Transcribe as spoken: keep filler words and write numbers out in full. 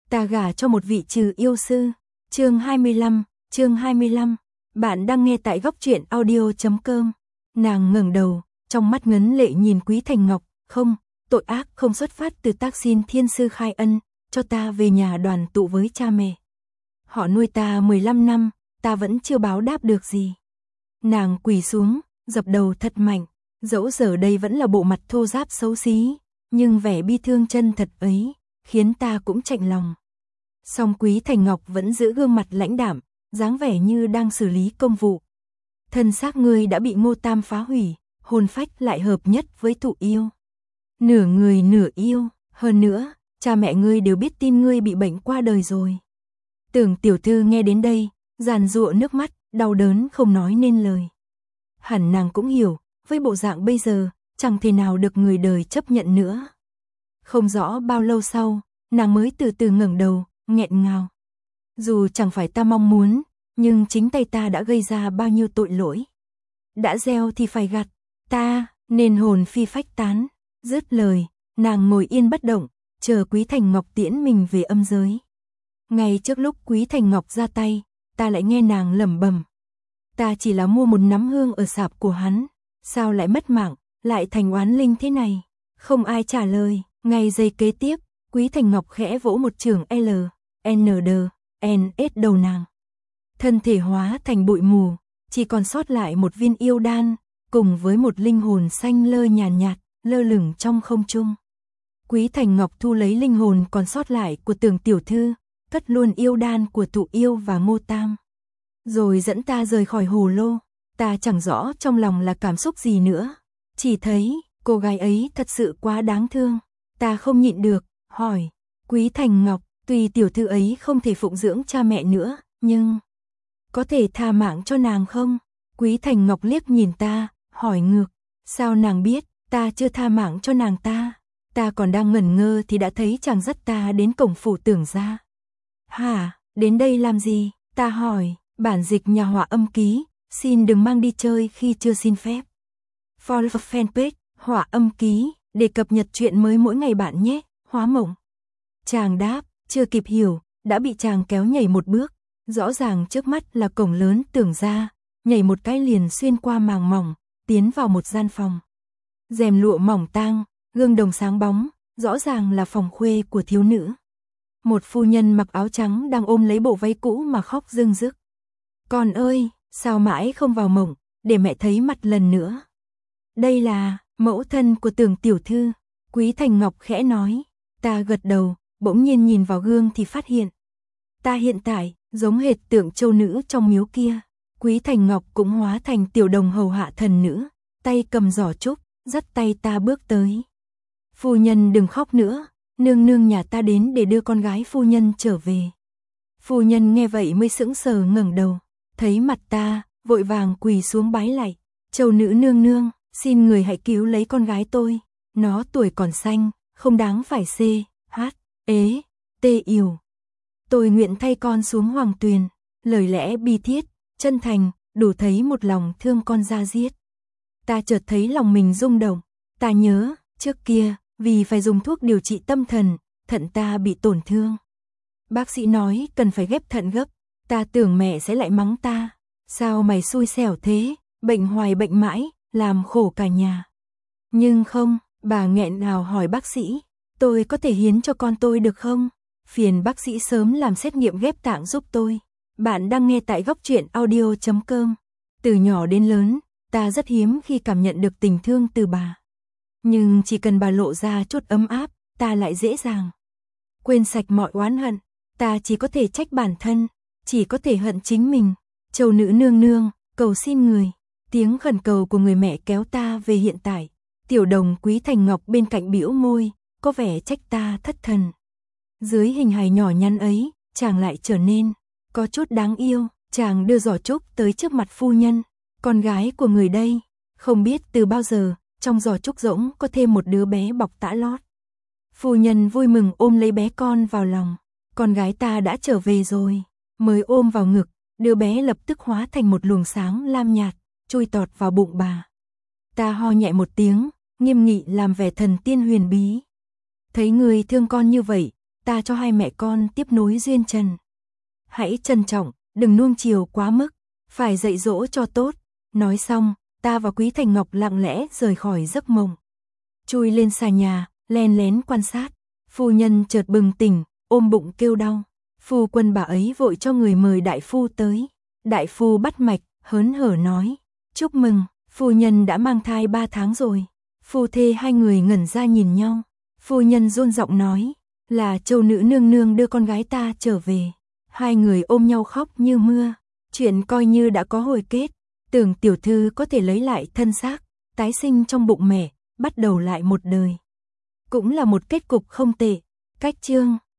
ta gả cho một vị trừ yêu sư. Chương hai mươi lăm, chương hai mươi lăm. Bạn đang nghe tại góc truyện audio chấm com. Nàng ngẩng đầu, trong mắt ngấn lệ nhìn Quý Thành Ngọc, "Không, tội ác không xuất phát từ tác xin thiên sư khai ân, cho ta về nhà đoàn tụ với cha mẹ. Họ nuôi ta mười lăm năm, ta vẫn chưa báo đáp được gì." Nàng quỳ xuống, dập đầu thật mạnh, dẫu giờ đây vẫn là bộ mặt thô ráp xấu xí, nhưng vẻ bi thương chân thật ấy, khiến ta cũng chạnh lòng. Song Quý Thành Ngọc vẫn giữ gương mặt lãnh đạm, dáng vẻ như đang xử lý công vụ. "Thân xác ngươi đã bị Ngô Tam phá hủy, hồn phách lại hợp nhất với Thụ Yêu. Nửa người nửa yêu, hơn nữa, cha mẹ ngươi đều biết tin ngươi bị bệnh qua đời rồi." Tưởng tiểu thư nghe đến đây, giàn giụa nước mắt, đau đớn không nói nên lời. Hẳn nàng cũng hiểu, với bộ dạng bây giờ, chẳng thể nào được người đời chấp nhận nữa. Không rõ bao lâu sau, nàng mới từ từ ngẩng đầu, nghẹn ngào. "Dù chẳng phải ta mong muốn, nhưng chính tay ta đã gây ra bao nhiêu tội lỗi. Đã gieo thì phải gặt, ta nên hồn phi phách tán." Dứt lời, nàng ngồi yên bất động, chờ Quý Thành Ngọc tiễn mình về âm giới. Ngay trước lúc Quý Thành Ngọc ra tay, ta lại nghe nàng lẩm bẩm: "Ta chỉ là mua một nắm hương ở sạp của hắn, sao lại mất mạng, lại thành oán linh thế này?" Không ai trả lời. Ngay giây kế tiếp, Quý Thành Ngọc khẽ vỗ một chưởng L, N D, N S đầu nàng. Thân thể hóa thành bụi mù, chỉ còn sót lại một viên yêu đan, cùng với một linh hồn xanh lơ nhàn nhạt, nhạt, lơ lửng trong không trung. Quý Thành Ngọc thu lấy linh hồn còn sót lại của Tưởng tiểu thư, cất luôn yêu đan của Thụ Yêu và Ngô Tam. Rồi dẫn ta rời khỏi hồ lô. Ta chẳng rõ trong lòng là cảm xúc gì nữa, chỉ thấy cô gái ấy thật sự quá đáng thương. Ta không nhịn được, hỏi: "Quý Thành Ngọc, tuy tiểu thư ấy không thể phụng dưỡng cha mẹ nữa, nhưng có thể tha mạng cho nàng không?" Quý Thành Ngọc liếc nhìn ta, hỏi ngược: "Sao nàng biết ta chưa tha mạng cho nàng ta?" Ta còn đang ngẩn ngơ thì đã thấy chàng dắt ta đến cổng phủ Tưởng gia. "Hả, đến đây làm gì?" Ta hỏi. "Bản dịch nhà họa âm ký, xin đừng mang đi chơi khi chưa xin phép. Follow fanpage, họa âm ký, để cập nhật chuyện mới mỗi ngày bạn nhé." Hóa Mộng. Chàng đáp, chưa kịp hiểu, đã bị chàng kéo nhảy một bước. Rõ ràng trước mắt là cổng lớn Tưởng gia, nhảy một cái liền xuyên qua màng mỏng, tiến vào một gian phòng. Rèm lụa mỏng tang, gương đồng sáng bóng, rõ ràng là phòng khuê của thiếu nữ. Một phu nhân mặc áo trắng đang ôm lấy bộ váy cũ mà khóc rưng rức. "Con ơi, sao mãi không vào mộng, để mẹ thấy mặt lần nữa." "Đây là mẫu thân của Tưởng tiểu thư." Quý Thành Ngọc khẽ nói. Ta gật đầu, bỗng nhiên nhìn vào gương thì phát hiện ta hiện tại giống hệt Tưởng châu nữ trong miếu kia. Quý Thành Ngọc cũng hóa thành tiểu đồng hầu hạ thần nữ, tay cầm giỏ trúc, dắt tay ta bước tới. "Phu nhân đừng khóc nữa, nương nương nhà ta đến để đưa con gái phu nhân trở về." Phu nhân nghe vậy mới sững sờ ngẩng đầu, thấy mặt ta, vội vàng quỳ xuống bái lạy. "Châu nữ nương nương, xin người hãy cứu lấy con gái tôi, nó tuổi còn xanh, không đáng phải xê, hát, ế, tê yểu. Tôi nguyện thay con xuống hoàng tuyền." Lời lẽ bi thiết, chân thành, đủ thấy một lòng thương con da diết. Ta chợt thấy lòng mình rung động. Ta nhớ, trước kia, vì phải dùng thuốc điều trị tâm thần, thận ta bị tổn thương. Bác sĩ nói cần phải ghép thận gấp. Ta tưởng mẹ sẽ lại mắng ta: "Sao mày xui xẻo thế, bệnh hoài bệnh mãi, làm khổ cả nhà." Nhưng không, bà nghẹn ngào hỏi bác sĩ: "Tôi có thể hiến cho con tôi được không? Phiền bác sĩ sớm làm xét nghiệm ghép tạng giúp tôi." Bạn đang nghe tại góc truyện audio chấm com. Từ nhỏ đến lớn, ta rất hiếm khi cảm nhận được tình thương từ bà. Nhưng chỉ cần bà lộ ra chút ấm áp, ta lại dễ dàng quên sạch mọi oán hận. Ta chỉ có thể trách bản thân, chỉ có thể hận chính mình. "Châu nữ nương nương, cầu xin người." Tiếng khẩn cầu của người mẹ kéo ta về hiện tại. Tiểu đồng Quý Thành Ngọc bên cạnh bĩu môi, có vẻ trách ta thất thần. Dưới hình hài nhỏ nhắn ấy, chàng lại trở nên có chút đáng yêu. Chàng đưa giỏ trúc tới trước mặt phu nhân. "Con gái của người đây." Không biết từ bao giờ, trong giỏ trúc rỗng có thêm một đứa bé bọc tã lót. Phu nhân vui mừng ôm lấy bé con vào lòng. "Con gái ta đã trở về rồi." Mới ôm vào ngực, đứa bé lập tức hóa thành một luồng sáng lam nhạt, chui tọt vào bụng bà. Ta ho nhẹ một tiếng, nghiêm nghị làm vẻ thần tiên huyền bí. "Thấy người thương con như vậy, ta cho hai mẹ con tiếp nối duyên trần. Hãy trân trọng, đừng nuông chiều quá mức, phải dạy dỗ cho tốt. Nói xong, ta và Quý Thành Ngọc lặng lẽ rời khỏi giấc mộng. Chui lên xà nhà, len lén quan sát. Phu nhân chợt bừng tỉnh, ôm bụng kêu đau. Phu quân bà ấy vội cho người mời đại phu tới. Đại phu bắt mạch, hớn hở nói. Chúc mừng, phu nhân đã mang thai ba tháng rồi. Phu thê hai người ngẩn ra nhìn nhau. Phu nhân run giọng nói. Là Châu nữ nương nương đưa con gái ta trở về. Hai người ôm nhau khóc như mưa. Chuyện coi như đã có hồi kết. Tưởng tiểu thư có thể lấy lại thân xác, tái sinh trong bụng mẹ, bắt đầu lại một đời. Cũng là một kết cục không tệ. Cách chương